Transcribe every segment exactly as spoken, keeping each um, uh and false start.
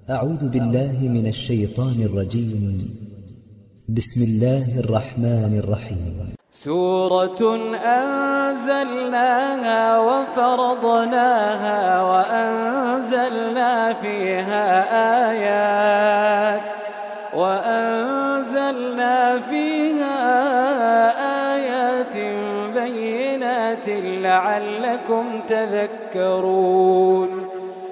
أعوذ بالله من الشيطان الرجيم. بسم الله الرحمن الرحيم. سورة أنزلناها وفرضناها وأنزلنا فيها آيات وأنزلنا فيها آيات بينات لعلكم تذكرون.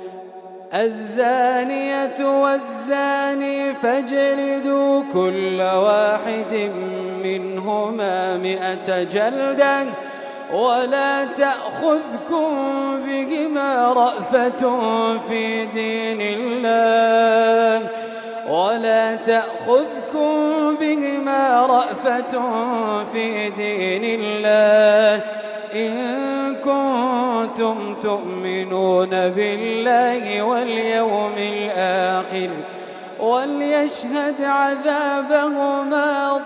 الزانية والزاني فاجلدوا كل واحد منهما مئة جلدة ولا تأخذكم بهما رأفة في دين الله ولا تأخذكم بهما رأفة في دين الله إن كنتم تؤمنون بالله واليوم الآخر وليشهد عذابهما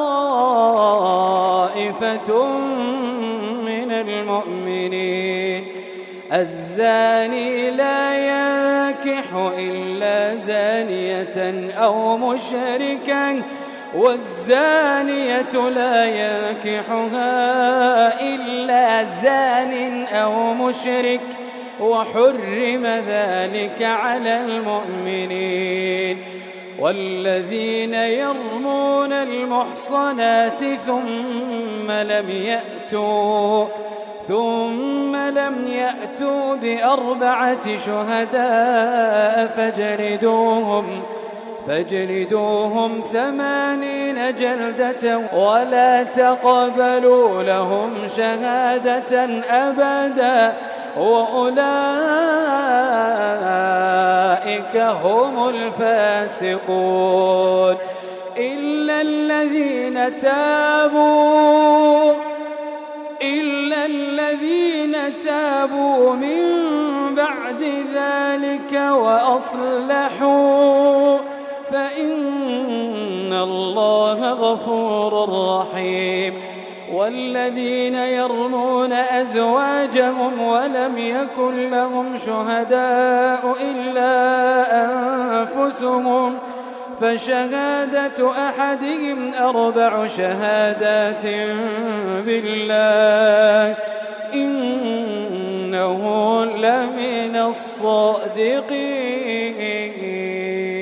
طائفة من المؤمنين. الزاني لا ينكح إلا زانية أو مشركا والزانية لا ينكحها إلا زان أو مشرك وحرم ذلك على المؤمنين. والذين يرمون المحصنات ثم لم يأتوا ثم لم يأتوا بأربعة شهداء فاجلدوهم فاجلدوهم ثمانين جلدة ولا تقبلوا لهم شهادة أبدا وأولئك هم الفاسقون. إلا الذين تابوا إلا الذين تابوا من بعد ذلك وأصلحوا فإن الله غفور رحيم. والذين يرمون أزواجهم ولم يكن لهم شهداء إلا أنفسهم فشهادة أحدهم أربع شهادات بالله إنه لمن الصادقين.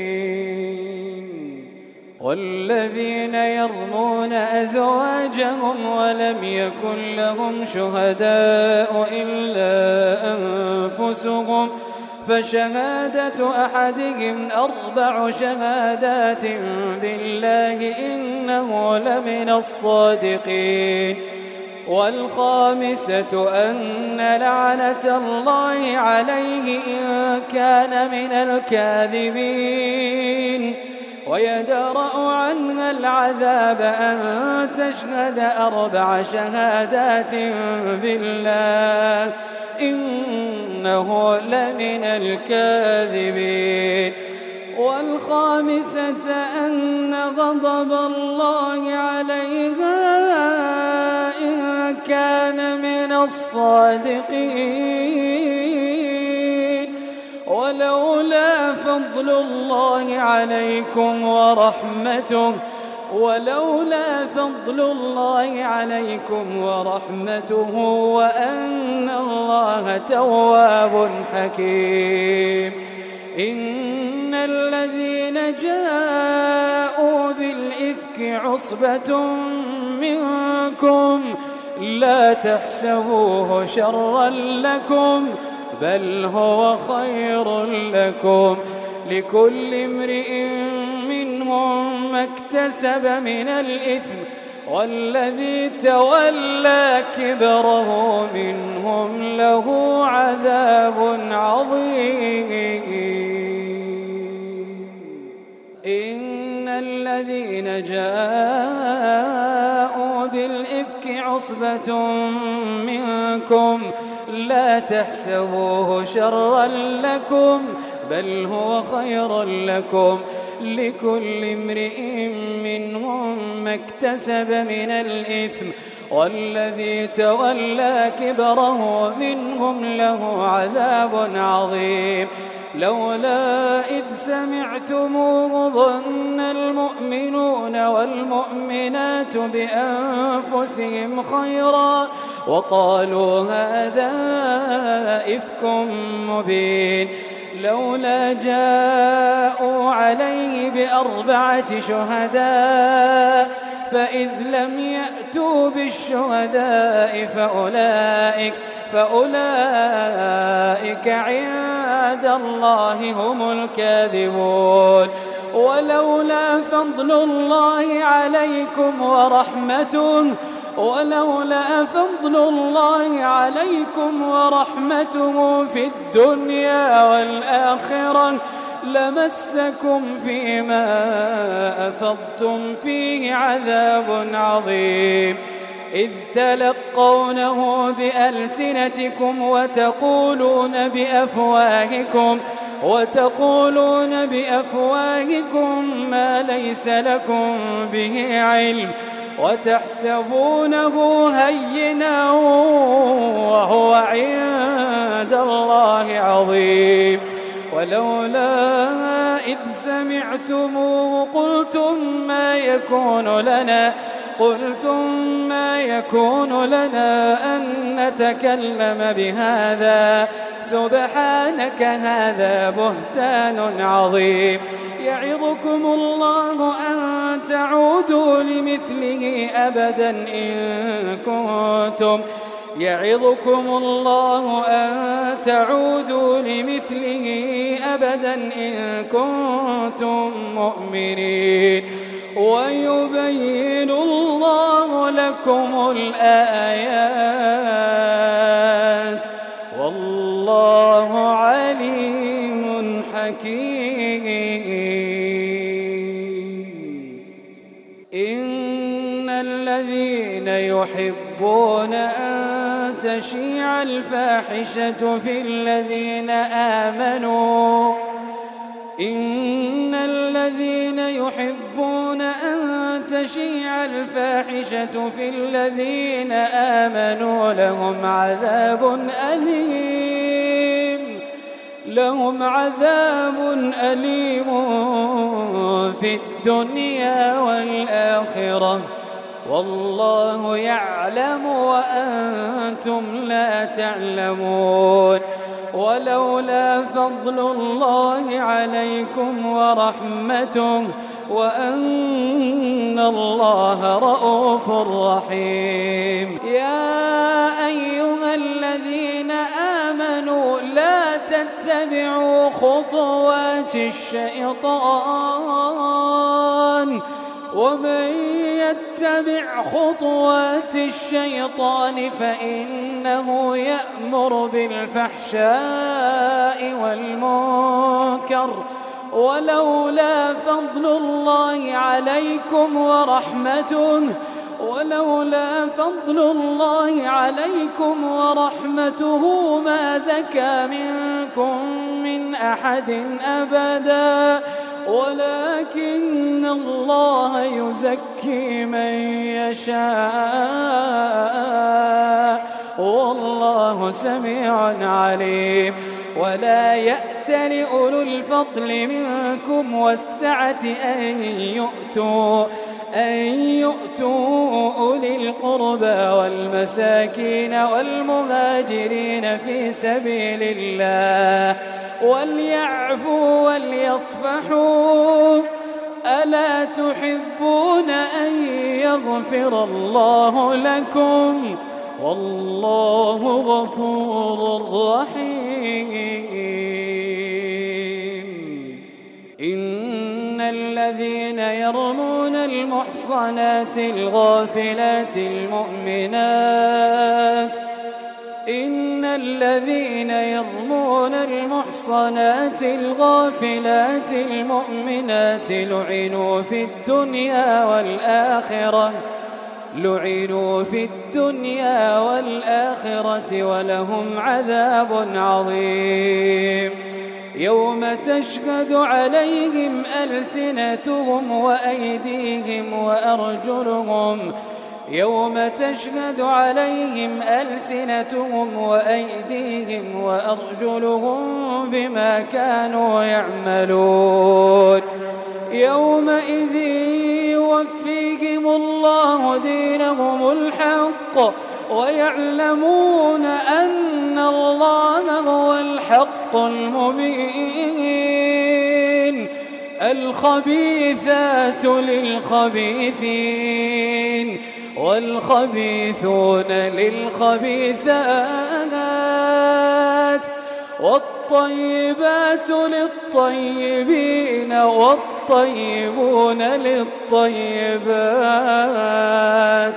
والذين يرمون أزواجهم ولم يكن لهم شهداء إلا أنفسهم فشهادة أحدهم أربع شهادات بالله إنه لمن الصادقين. والخامسة أن لعنة الله عليه إن كان من الكاذبين ويدرأ عنها العذاب أن تشهد أربع شهادات بالله إنه لمن الكاذبين. والخامسة أن غضب الله عليها إن كان من الصادقين. ولولا فضل الله عليكم ورحمته ولولا فضل الله عليكم ورحمته وأن الله تواب حكيم. إن الذين جاءوا بالإفك عصبة منكم لا تحسبوه شرا لكم بل هو خير لكم لكل امرئ منهم ما اكتسب من الإثم والذي تولى كبره منهم له عذاب عظيم. إن الذين جاءوا بالإفك عصبة منكم لا تحسبوه شرا لكم بل هو خير لكم لكل امرئ منهم ما اكتسب من الإثم والذي تولى كبره منهم له عذاب عظيم. لولا إذ سمعتموه ظن المؤمنون والمؤمنات بأنفسهم خيرا وقالوا هذا إفك مبين لولا جاءوا عليه بأربعة شهداء فإذ لم يأتوا بالشهداء فأولئك, فأولئك عند الله هم الكاذبون ولولا فضل الله عليكم ورحمته ولولا فضل الله عليكم ورحمته في الدنيا والآخرة لمسكم فيما أفضتم فيه عذاب عظيم إذ تلقونه بألسنتكم وتقولون بأفواهكم وتقولون بأفواهكم ما ليس لكم به علم وتحسبونه هينا وهو عند الله عظيم ولولا إذ سمعتموه قلتم ما يكون لنا قلتم ما يكون لنا أن نتكلم بهذا سبحانك هذا بهتان عظيم يعظكم الله أن تعودوا لمثله أبدا إن كنتم يعظكم الله أن تعودوا لمثله أبدا إن كنتم مؤمنين ويبين الله لكم الآيات والله عليم حكيم إن الذين يحبون أن تشيع الفاحشة في الذين آمنوا إن الذين يحبون أن تشيع الفاحشة في الذين آمنوا لهم عذاب أليم لهم عذاب أليم في الدنيا والآخرة والله يعلم وأنتم لا تعلمون ولولا فضل الله عليكم ورحمته وأن الله رؤوف رحيم يا أيها الذين آمنوا لا تتبعوا خطوات الشيطان ومن يتبع خطوات الشيطان فإنه يأمر بالفحشاء والمنكر ولولا فضل الله عليكم ورحمته ولولا فضل الله عليكم ورحمته ما زكى منكم من أحد أبدا ولكن الله يزكي من يشاء والله سميع عليم ولا يأتل أولو الفضل منكم والسعة أن يؤتوا أن يؤتوا أولي القربى والمساكين والمهاجرين في سبيل الله وليعفوا وليصفحوا ألا تحبون أن يغفر الله لكم والله غفور رحيم إن الذين يرمون المحصنات الغافلات المؤمنات إن الذين يرمون المحصنات الغافلات المؤمنات لعنوا في الدنيا والآخرة لعنوا في الدنيا والآخرة ولهم عذاب عظيم يوم تشهد عليهم ألسنتهم وأيديهم وأرجلهم يوم تشهد عليهم ألسنتهم وأيديهم وأرجلهم بما كانوا يعملون يومئذ يوفيهم الله دينهم الحق ويعلمون أن الله هو الحق المبين الخبيثات للخبيثين والخبيثون للخبيثات والطيبات للطيبين والطيبون للطيبات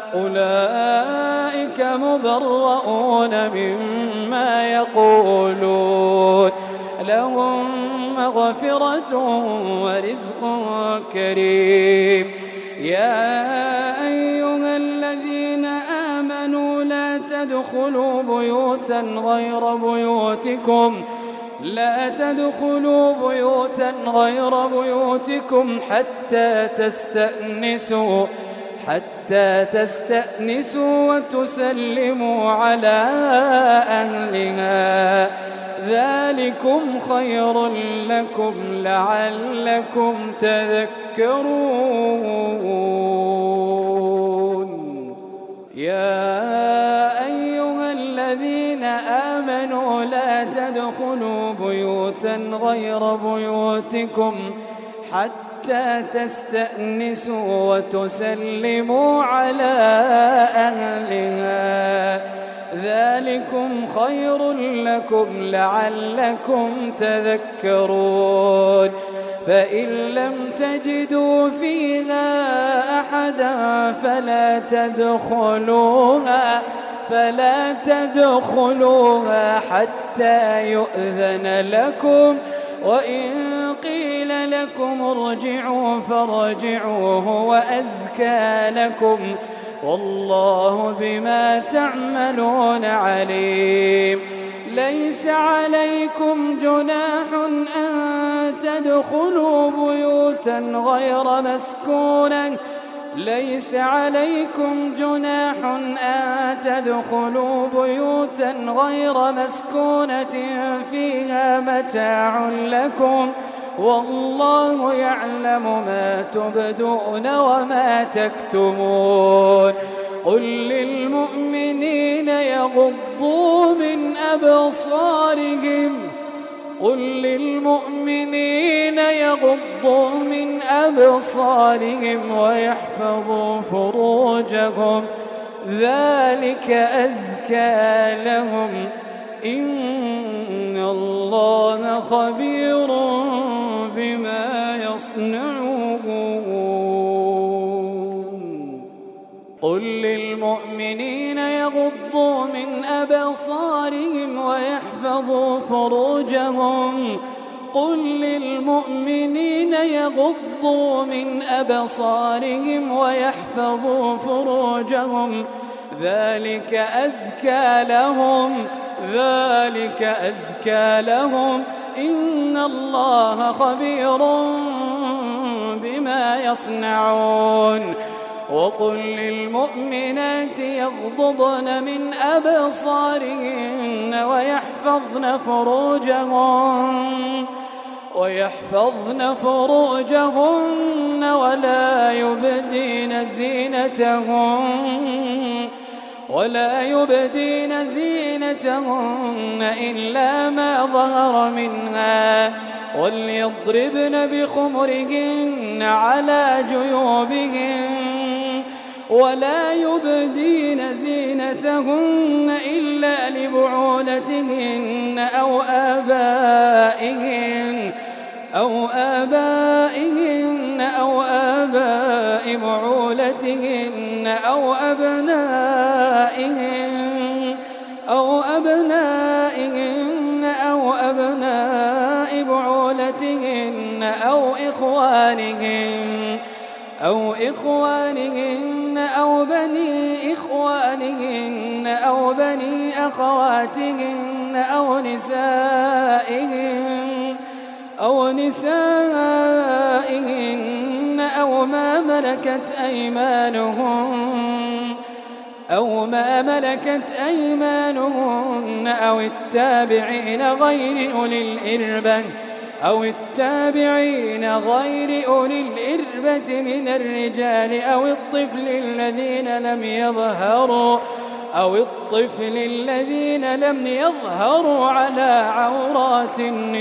أولئك مبرؤون مما يقولون لهم مغفرة ورزق كريم يا أيها الذين آمنوا لا تدخلوا بيوتا غير بيوتكم لا تدخلوا بيوتا غير بيوتكم حتى تستأنسوا حتى تستأنسوا وتسلموا على أهلها ذلكم خير لكم لعلكم تذكرون يا أيها الذين آمنوا لا تدخلوا بيوتا غير بيوتكم حتى تستأنسوا وتسلموا على أهلها ذلكم خير لكم لعلكم تذكرون فإن لم تجدوا فيها أحدا فلا تدخلوها فلا تدخلوها حتى يؤذن لكم وإن قيل لكم ارجعوا فارجعوا هو أزكى لكم والله بما تعملون عليم ليس عليكم جناح أن تدخلوا بيوتا غير مسكونة ليس عليكم جناح أن تدخلوا بيوتا غير مسكونة فيها متاع لكم والله يعلم ما تبدون وما تكتمون قل للمؤمنين يغضوا من أبصارهم قل للمؤمنين يغضوا من أبصارهم ويحفظوا فروجهم ذلك أزكى لهم إن الله خبير بما يصنعون قل للمؤمنين يغضوا من أبصارهم ويحفظوا فروجهم قل للمؤمنين يغضوا من أبصارهم ويحفظوا فروجهم ذلك أزكى لهم ذلك أزكى لهم إن الله خبير بما يصنعون وقل للمؤمنات يغضضن من أبصارهن ويحفظن فروجهن ويحفظن فروجهن ولا يبدين زينتهن ولا يبدين زينتهن إلا ما ظهر منها وليضربن بخمرهن على جيوبهن ولا يبدين زينتهن إلا لبعولتهن أو آبائهن أو آبائهن أو آباء بعولتهن أو أبنائهن أو أبنائهن أو أبناء بعولتهن أو إخوانهن أو إخوانهن أو بني إخوانهن أو بني أخواتهن أو نسائهن أو نسائهن أو ما ملكت أيمانهن أو ما ملكت أيمانهن أو التابعين غير أولي الإربة أو التابعين غير أولي الإربة من الرجال أو الطفل الذين لم يظهروا أو الطفل الذين لم يظهروا على عورات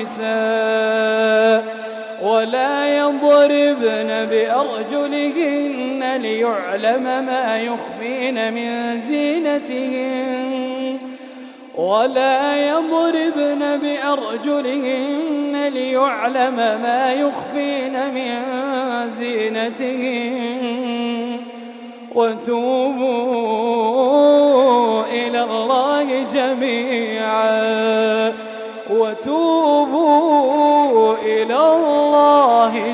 النساء ولا يضربن بأرجلهن ليعلم ما يخفين من زينتهن ولا يضربن بأرجلهن ليعلم ما يخفين من زينتهن وتوبوا إلى الله جميعا وتوبوا إلى الله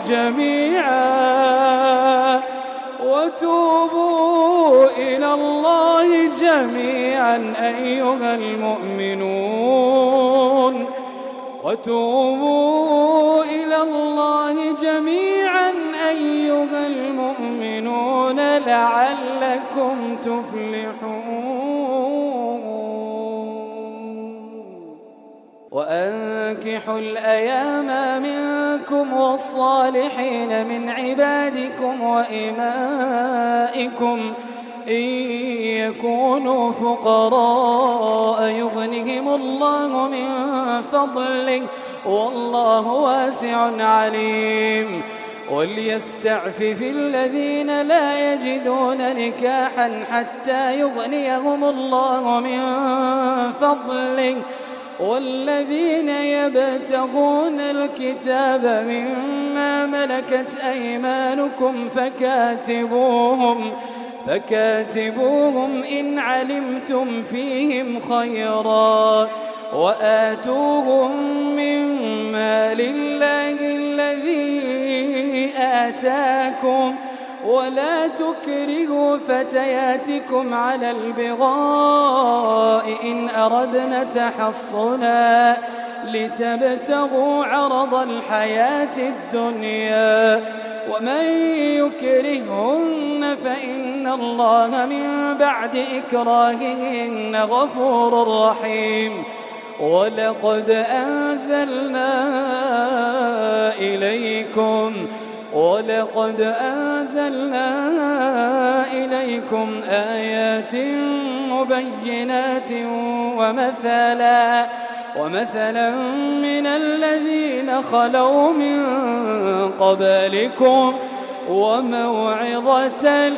جميعا وتوبوا إلى الله جميعا أيها المؤمنون وتوبوا إلى الله جميعا أيها المؤمنون لعلكم تفلحون. وأنكحوا الأيام منكم والصالحين من عبادكم وإمائكم إن يكونوا فقراء يغنهم الله من فضله والله واسع عليم. وليستعفف الذين لا يجدون نكاحا حتى يغنيهم الله من فضله والذين يبتغون الكتاب مما ملكت أيمانكم فكاتبوهم فكاتبوهم إن علمتم فيهم خيرا وآتوهم من مال الله الذي آتاكم ولا تكرهوا فتياتكم على البغاء إن أردنا تحصنا لتبتغوا عرض الحياة الدنيا ومن يكرهن فإن الله من بعد إكراههن غفور رحيم. ولقد أنزلنا إليكم ولقد أنزلنا إليكم آيات مبينات ومثلا ومثلا من الذين خلوا من قبلكم وموعظة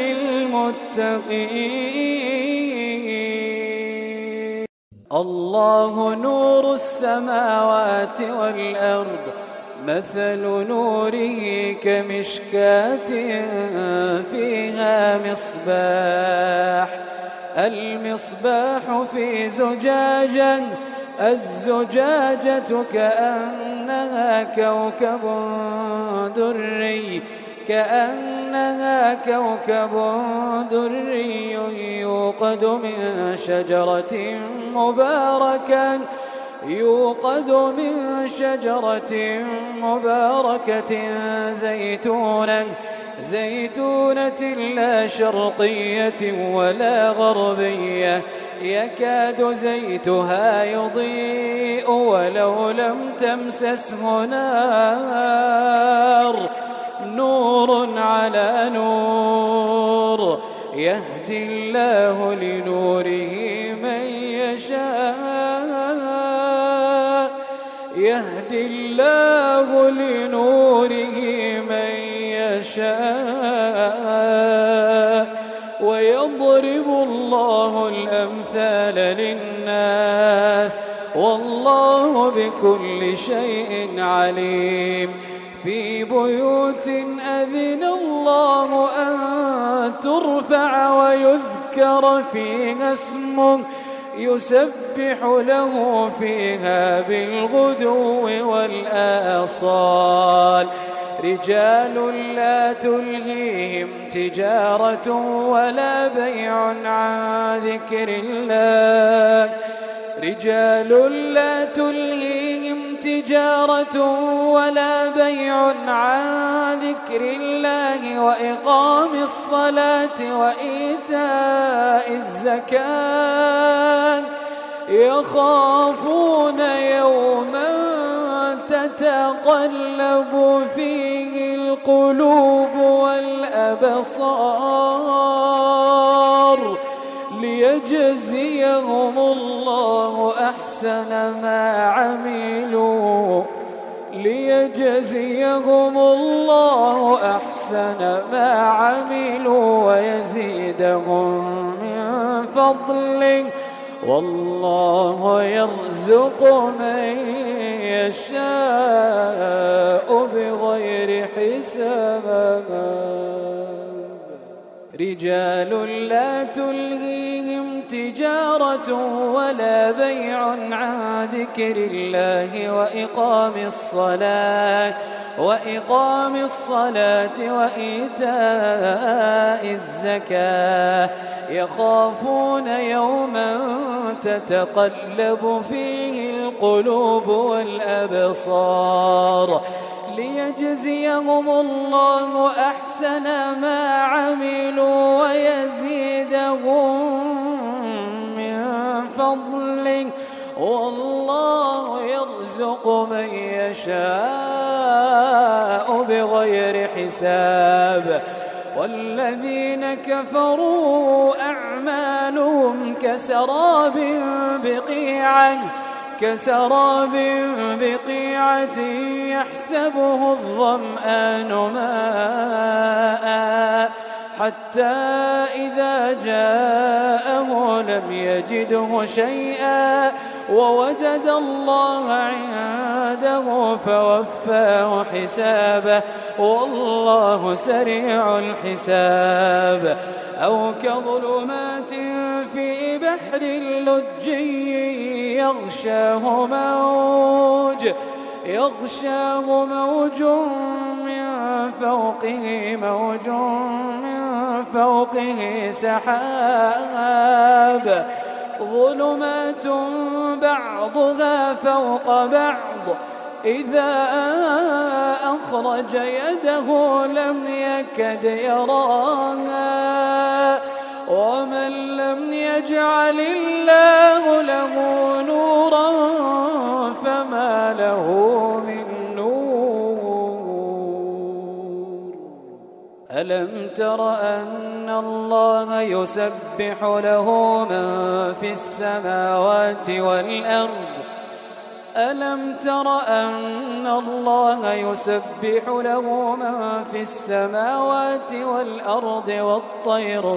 للمتقين. الله نور السماوات والأرض مثل نوره كمشكاة فيها مصباح المصباح في زجاجة الزجاجة كأنها كوكب دري كأنها كوكب دري يوقد من شجرة مباركة يوقد من شجرة مباركة زيتونة زيتونة لا شرقية ولا غربية يكاد زيتها يضيء ولو لم تمسسه نار نور على نور يهدي الله لنوره من يشاء يهدي الله لنوره من يشاء ويضرب الله الأمثال للناس والله بكل شيء عليم. في بيوت أذن الله أن ترفع ويذكر فيها اسمه يسبح له فيها بالغدو والآصال رجال لا تلهيهم تجارة ولا بيع عن ذكر الله رجال لا تلهيهم تجارة ولا بيع عن ذكر الله وإقام الصلاة وإيتاء الزكاة يخافون يوما تتقلب فيه القلوب والأبصار ليجزيهم الله أحسن ما عملوا ليجزيهم الله أحسن ما عملوا ويزيدهم من فضله والله يرزق من يشاء بغير حساب. رجال لا تلهيهم تجارة ولا بيع عن ذكر الله وإقام الصلاة وإقام الصلاة وإيتاء الزكاة يخافون يوما تتقلب فيه القلوب والأبصار ليجزيهم الله أحسن ما عملوا ويزيدهم من فضله والله يرزق من يشاء بغير حساب. والذين كفروا أعمالهم كسراب بقيعة كسراب بقيعة يحسبه الظمآن ماء حتى إذا جاءه لم يجده شيئا ووجد الله عنده فوفاه حسابه والله سريع الحساب. أو كظلمات في بحر لجي يغشاه موج يغشاه موج من فوقه موج من فوقه سحاب ظلمات بعضها فوق بعض إذا أخرج يده لم يكد يراها ومن لم يجعل الله له نورا فما له من نور. ألم تر أن الله يسبح له من في السماوات والأرض ألم تر أن الله يسبح له من في السماوات والأرض والطير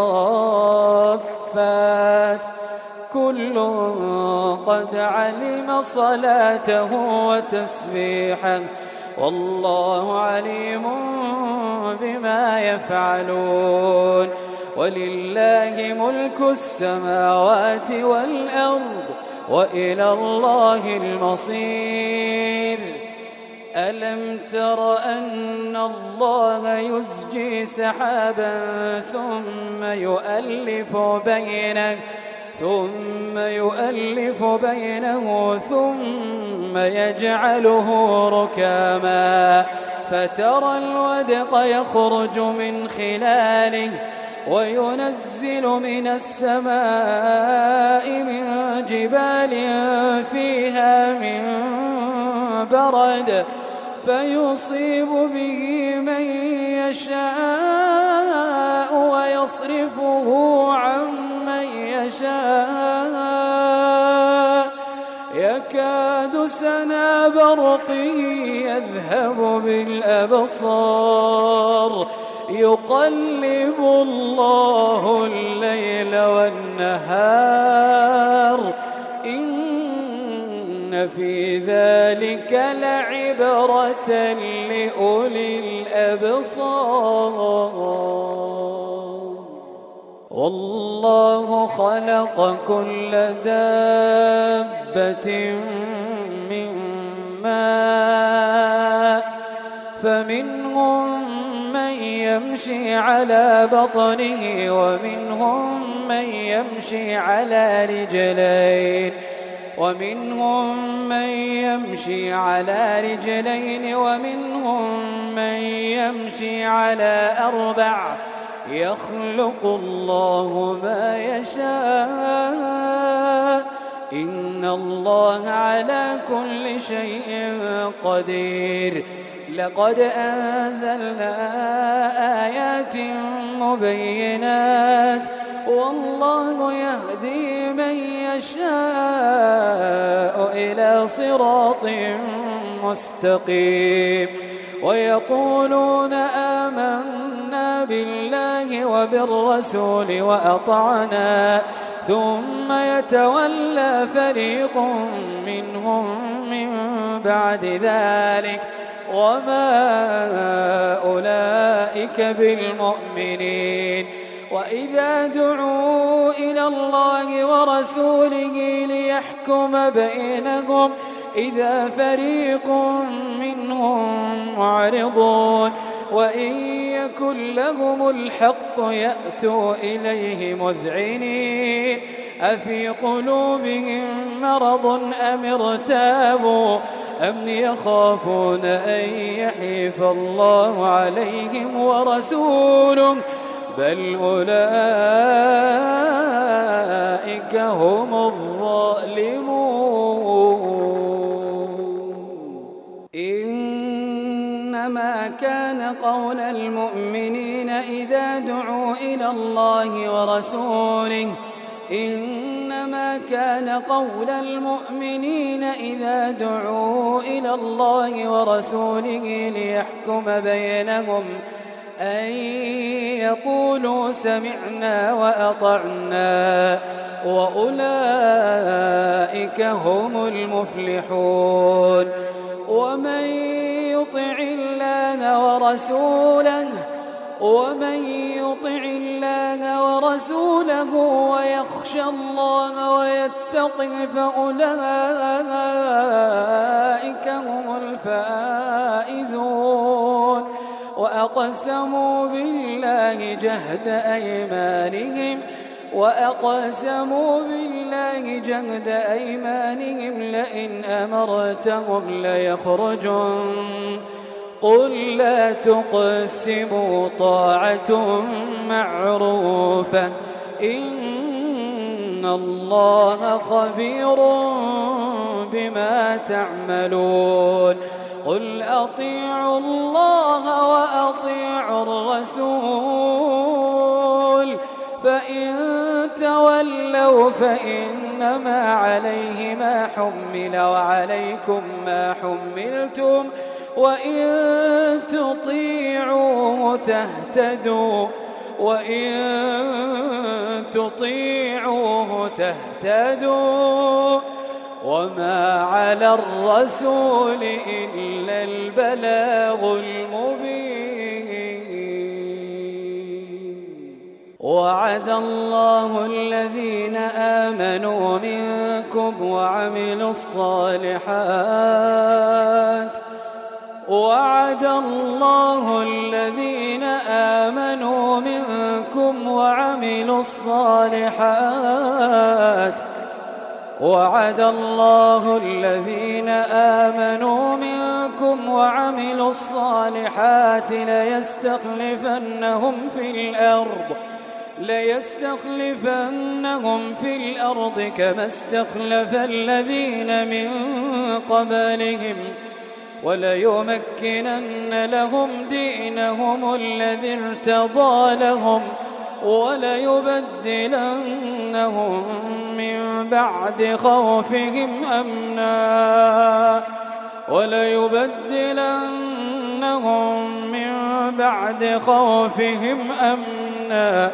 صافات كل قد علم صلاته وتسبيحه والله عليم بما يفعلون. ولله ملك السماوات والأرض وإلى الله المصير. ألم تر أن الله يزجي سحابا ثم يؤلف بينه ثم يؤلف بينه ثم يجعله ركاما فترى الودق يخرج من خلاله وينزل من السماء من جبال فيها من برد فيصيب به من يشاء ويصرفه عن من يشاء يكاد سنا برقه يذهب بالأبصار يقلب الله الليل والنهار إن في ذلك لعبرة لأولي الأبصار. والله خلق كل دابة من ماء فمنهم من يمشي على بطنه ومنهم من يمشي على رجلين ومنهم من يمشي على رجلين ومنهم من يمشي على أربع يخلق الله ما يشاء إن الله على كل شيء قدير. لقد أنزلنا آيات مبينات والله يهدي من يشاء إلى صراط مستقيم. ويقولون آمنا بالله وبالرسول وأطعنا ثم يتولى فريق منهم من بعد ذلك وما أولئك بالمؤمنين. وإذا دعوا إلى الله ورسوله ليحكم بينهم إذا فريق منهم معرضون وإن يكن لهم الحق يأتوا إليه مذعنين أفي قلوبهم مرض أم ارتابوا أم يخافون أن يحيف الله عليهم ورسوله بل أولئك هم الظالمون. إنما كان قول المؤمنين إذا دعوا إلى الله ورسوله إنما كان قول المؤمنين إذا دعوا إلى الله ورسوله ليحكم بينهم أن يقولوا سمعنا وأطعنا وأولئك هم المفلحون. ومن يطع الله ورسوله ومن يطع الله ورسوله ويخشى الله ويتقه فأولئك هم الفائزون. وأقسموا بالله جهد أيمانهم وأقسموا بالله جهد أيمانهم لئن أمرتهم ليخرجون قل لا تقسموا طاعة معروفة إن الله خبير بما تعملون. قل أطيعوا الله وأطيعوا الرسول فإن تولوا فإنما عليه ما حمل وعليكم ما حملتم وإن تطيعوه تهتدوا وإن تطيعوه تهتدوا وما على الرسول إلا البلاغ المبين. وعد الله الذين آمنوا منكم وعملوا الصالحات وعد الله الذين آمنوا منكم وعملوا الصالحات وعد الله الذين آمنوا منكم وعملوا الصالحات ليستخلفنهم في الأرض ليستخلفنهم في الأرض كما استخلف الذين من قبلهم وليمكنن لهم دينهم الذي ارتضى لهم وليبدلنهم من بعد خوفهم أمنا وليبدلنهم من بعد خوفهم أمنا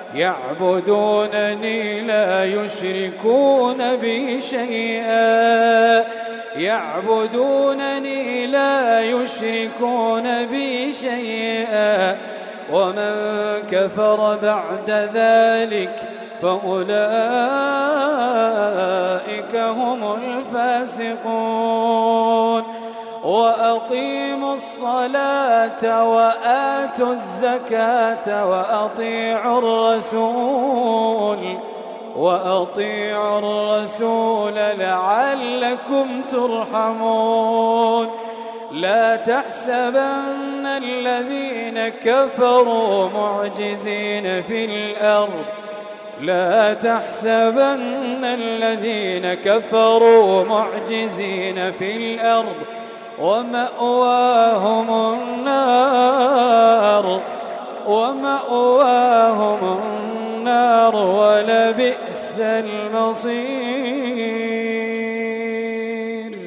يعبدونني لا يشركون بي شيئا يعبدونني لا يشركون بي شيئا ومن كفر بعد ذلك فأولئك هم الفاسقون. وأقيموا الصلاة وآتوا الزكاة وأطيعوا الرسول وأطيعوا الرسول لعلكم ترحمون لا تحسبن الذين كفروا معجزين في الأرض لا تحسبن الذين كفروا معجزين في الأرض ومأواهم النار ومأواهم النار ولبئس المصير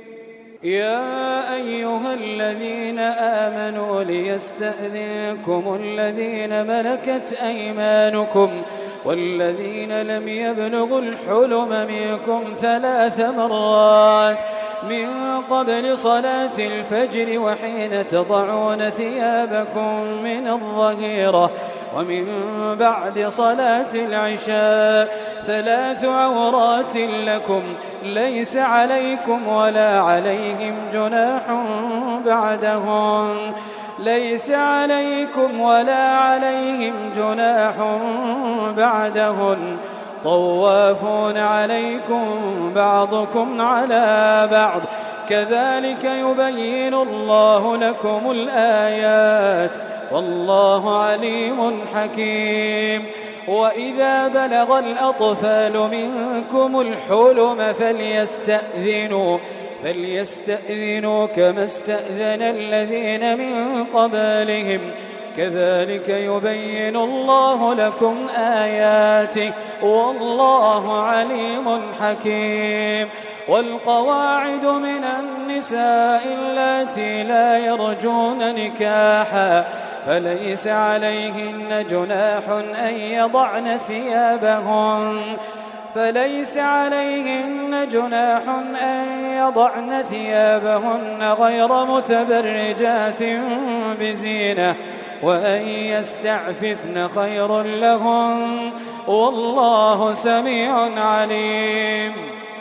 يا أيها الذين آمنوا ليستأذنكم الذين ملكت أيمانكم والذين لم يبلغوا الحلم منكم ثلاث مرات من قبل صلاة الفجر وحين تضعون ثيابكم من الظهيرة ومن بعد صلاة العشاء ثلاث عورات لكم ليس عليكم ولا عليهم جناح بعدهن ليس عليكم ولا عليهم جناح بعدهن طوافون عليكم بعضكم على بعض كذلك يبين الله لكم الآيات والله عليم حكيم وإذا بلغ الأطفال منكم الحلم فليستأذنوا فليستأذنوا كما استأذن الذين من قبلهم كذلك يبين الله لكم آياته والله عليم حكيم والقواعد من النساء اللاتي لا يرجون نكاحا فليس عليهن جناح أن يضعن ثيابهن فليس عليهن جناح أن يضعن ثيابهن غير متبرجات بزينة وأن يستعففن خير لهن والله سميع عليم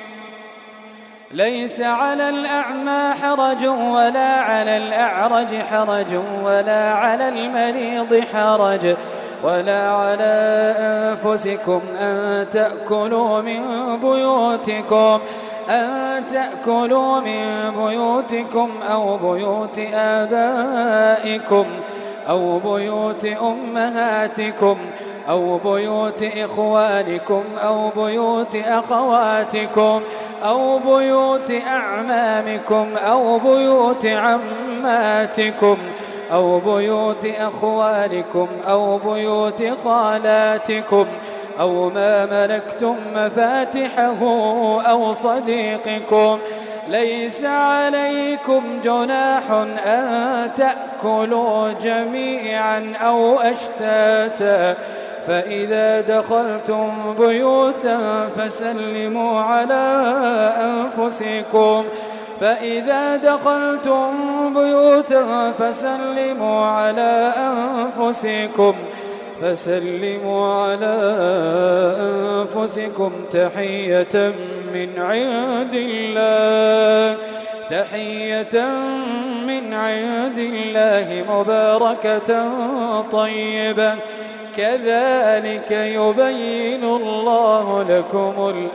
ليس على الأعمى حرج ولا على الأعرج حرج ولا على المريض حرج ولا على أنفسكم أن تأكلوا من بيوتكم أن تأكلوا من بيوتكم أو بيوت آبائكم أو بيوت أمهاتكم أو بيوت إخوانكم أو بيوت أخواتكم أو بيوت أعمامكم أو بيوت عماتكم أو بيوت أخوالكم أو بيوت خالاتكم أو ما ملكتم مفاتحه أو صديقكم ليس عليكم جناح أن تأكلوا جميعا أو أشتاتا فإذا دخلتم بيوتا فسلموا على أنفسكم فإذا دخلتم بيوتا فسلموا على أنفسكم فسلموا على أنفسكم تحية من عند الله تحية من عند الله مباركة طيبة كذلك يبين الله لكم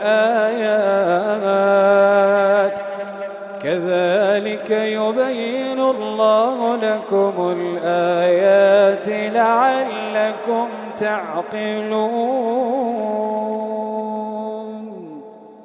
الآيات كذلك يبين الله لكم الآيات لعلكم تعقلون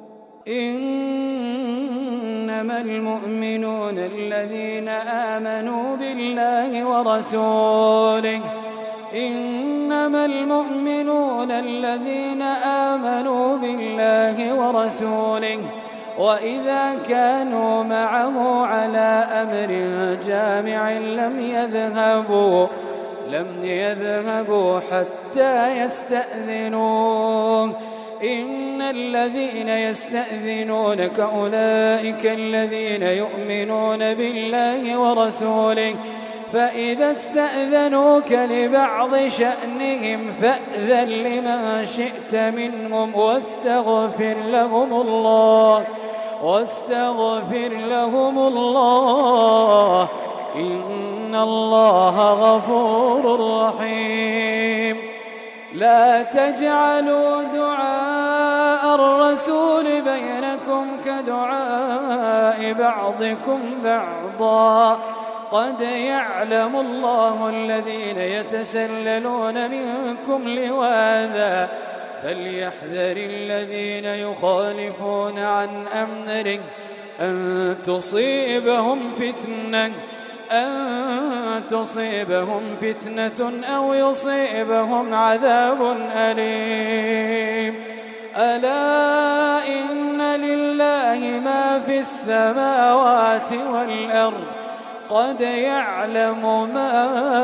إنما المؤمنون الذين آمنوا بالله ورسوله إنما المؤمنون الذين آمنوا بالله ورسوله وإذا كانوا معه على أمر جامع لم يذهبوا لم يذهبوا حتى يستأذنوه إن الذين يستأذنونك أولئك الذين يؤمنون بالله ورسوله فإذا استأذنوك لبعض شأنهم فأذن لمن شئت منهم واستغفر لهم الله واستغفر لهم الله إن الله غفور رحيم لا تجعلوا دعاء الرسول بينكم كدعاء بعضكم بعضا قد يعلم الله الذين يتسللون منكم لواذا فليحذر الذين يخالفون عن أمره أن تصيبهم فتنة أن تصيبهم فتنة أو يصيبهم عذاب أليم ألا إن لله ما في السماوات والأرض قد يعلم ما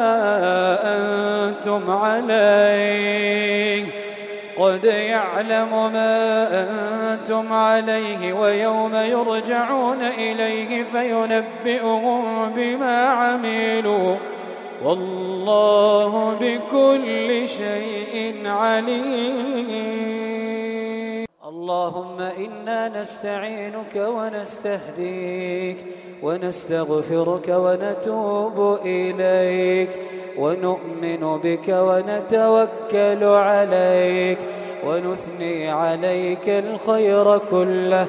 أنتم عليه قد يعلم ما أنتم عليه ويوم يرجعون إليه فينبئهم بما عملوا والله بكل شيء عليم. اللهم إنا نستعينك ونستهديك ونستغفرك ونتوب إليك ونؤمن بك ونتوكل عليك ونثني عليك الخير كله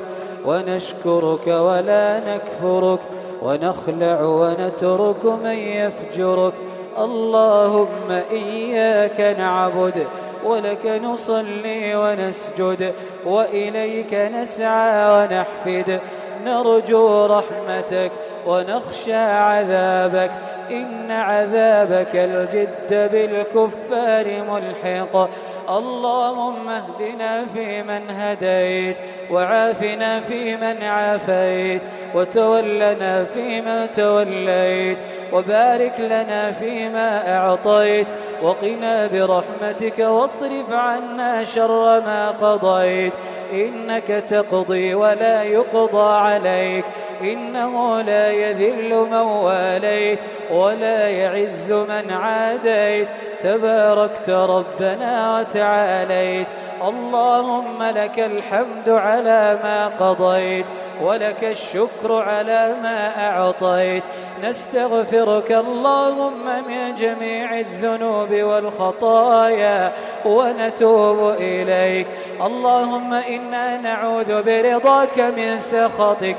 ونشكرك ولا نكفرك ونخلع ونترك من يفجرك. اللهم إياك نعبد ولك نصلي ونسجد وإليك نسعى ونحفد نرجو رحمتك ونخشى عذابك إن عذابك الجد بالكفار ملحق. اللهم اهدنا فيمن هديت وعافنا فيمن عافيت وتولنا فيما توليت وبارك لنا فيما أعطيت وقنا برحمتك واصرف عنا شر ما قضيت إنك تقضي ولا يقضى عليك إنه لا يذل من واليت ولا يعز من عاديت تباركت ربنا وتعاليت. اللهم لك الحمد على ما قضيت ولك الشكر على ما أعطيت. نستغفرك اللهم من جميع الذنوب والخطايا ونتوب إليك. اللهم إنا نعوذ برضاك من سخطك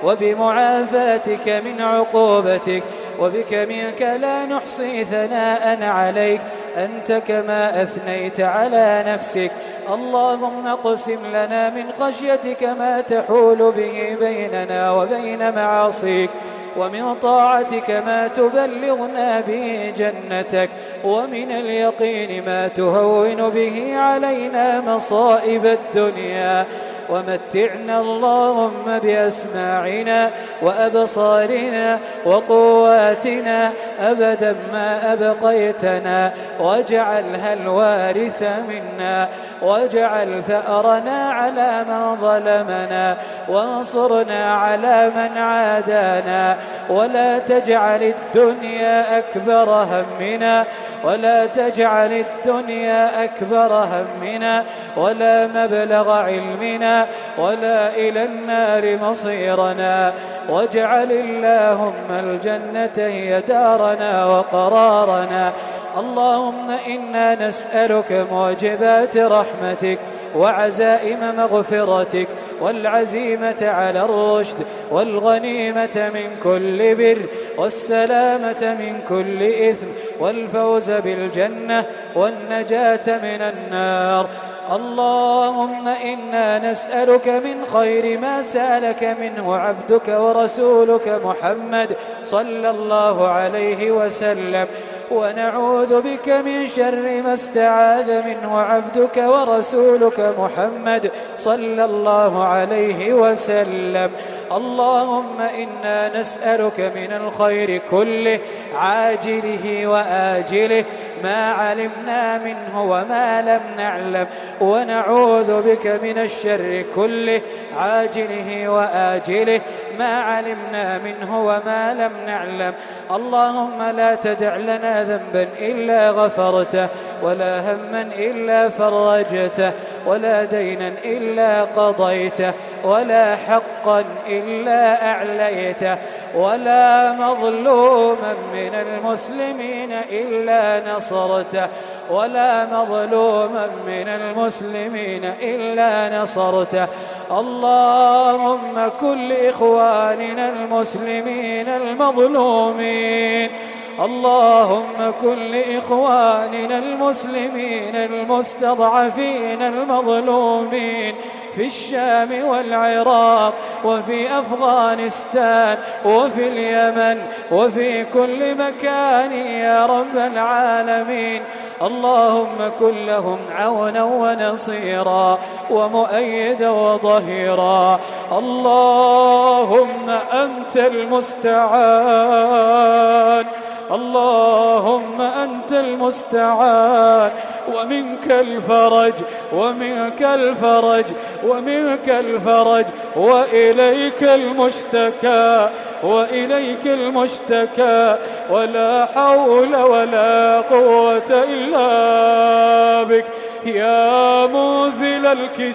وبمعافاتك من عقوبتك وبك منك لا نحصي ثناء عليك أنت كما أثنيت على نفسك. اللهم اقسم لنا من خشيتك ما تحول به بيننا وبين معاصيك ومن طاعتك ما تبلغنا به جنتك ومن اليقين ما تهون به علينا مصائب الدنيا ومتعنا اللهم بأسماعنا وأبصارنا وقواتنا أبدا ما أبقيتنا واجعلها الوارث منا واجعل ثأرنا على من ظلمنا وانصرنا على من عادانا ولا تجعل الدنيا أكبر همنا ولا تجعل الدنيا أكبر همنا ولا مبلغ علمنا ولا إلى النار مصيرنا واجعل اللهم الجنة هي دارنا وقرارنا. اللهم إنا نسألك موجبات رحمتك وعزائم مغفرتك والعزيمة على الرشد والغنيمة من كل بر والسلامة من كل إثم والفوز بالجنة والنجاة من النار. اللهم إنا نسألك من خير ما سألك منه عبدك ورسولك محمد صلى الله عليه وسلم ونعوذ بك من شر ما استعاذ منه عبدك ورسولك محمد صلى الله عليه وسلم. اللهم إنا نسألك من الخير كله عاجله وآجله ما علمنا منه وما لم نعلم ونعوذ بك من الشر كله عاجله وآجله ما علمنا منه وما لم نعلم. اللهم لا تدع لنا ذنبا إلا غفرته ولا هما إلا فرجته ولا دينا إلا قضيته ولا حقا إلا أعليته ولا مظلوما من المسلمين إلا نصرته ولا مظلوما من المسلمين إلا نصرته. اللهم كن لإخواننا المسلمين المظلومين، اللهم كن لإخواننا المسلمين المستضعفين المظلومين في الشام والعراق وفي أفغانستان وفي اليمن وفي كل مكان يا رب العالمين. اللهم كن لهم عونا ونصيرا ومؤيدا وظهيرا. اللهم أنت المستعان، اللهم أنت المستعان، ومنك الفرج ومنك الفرج ومنك الفرج وإليك المشتكى وإليك المشتكى، ولا حول ولا قوة إلا بك. يا منزل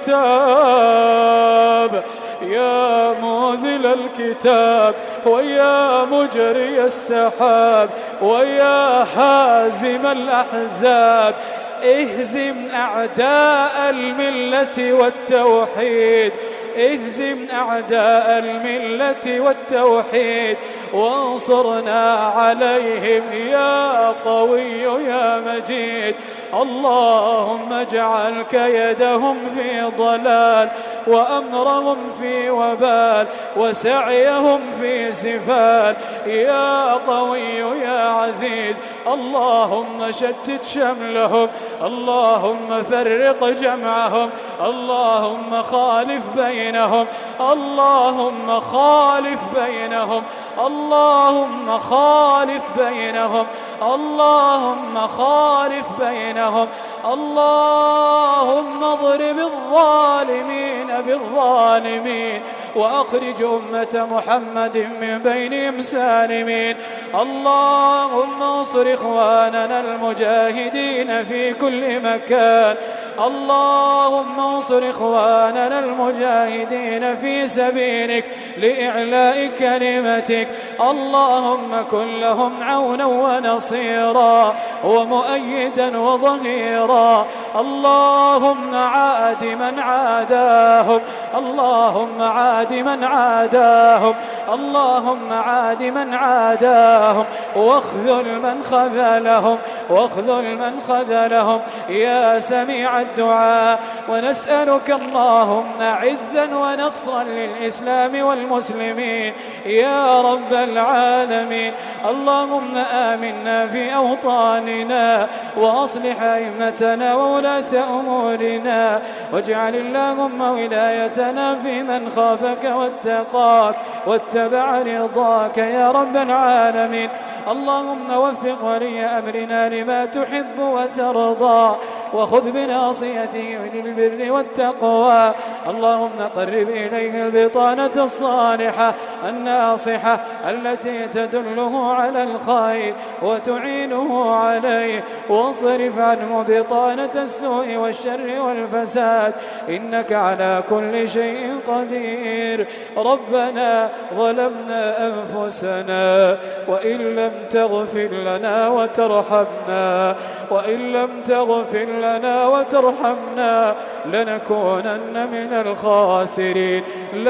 الكتاب، يا منزل الكتاب، ويا مجري السحاب، ويا حازم الأحزاب، اهزم أعداء الملة والتوحيد، اهزم أعداء الملة والتوحيد، وانصرنا عليهم يا قوي يا مجيد. اللهم اجعل كيدهم في ضلال، وأمرهم في وبال، وسعيهم في سفال يا قوي يا عزيز. اللهم شتت شملهم، اللهم فرق جمعهم، اللهم خالف بينهم، اللهم خالف بينهم، اللهم خالف بينهم، اللهم خالف بينهم. اللهم اضرب الظالمين بالظالمين، وأخرج أمة محمد من بينهم سالمين. اللهم انصر إخواننا المجاهدين في كل مكان، اللهم انصر إخواننا المجاهدين في سبيلك لإعلاء كلمتك. اللهم كن لهم عونا ونصيرا ومؤيدا وظهيرا. اللهم عاد من عاداهم، اللهم عاد من عاداهم، اللهم عاد من عاداهم، واخذل من خذلهم، واخذل من خذلهم يا سميع الدعاء. ونسألك اللهم عزا ونصرا للإسلام والمسلمين يا رب العالمين. اللهم آمنا في أوطاننا، وأصلح أئمتنا وولاة أمورنا، واجعل اللهم ولايتنا في من خافك واتقاك واتبع رضاك يا رب العالمين. اللهم وفق ولي أمرنا لما تحب وترضى، وخذ بناصيته للبر والتقوى. اللهم قرب إليه البطانة الصالحة الناصحة التي تدله على الخير وتعينه عليه، واصرف عنه بطانة السوء والشر والفساد، إنك على كل شيء قدير. ربنا ظلمنا أنفسنا وإن لم تغفر لنا وترحمنا، وإن لم تغفر لنا وترحمنا لنكونن من الخاسرين،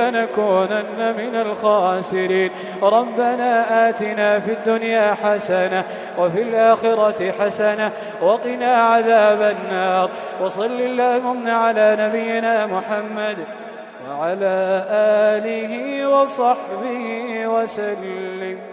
لنكونن من الخاسرين. ربنا آتنا في الدنيا حسنة وفي الآخرة حسنة وقنا عذاب النار. وصل اللهم على نبينا محمد وعلى آله وصحبه وسلم.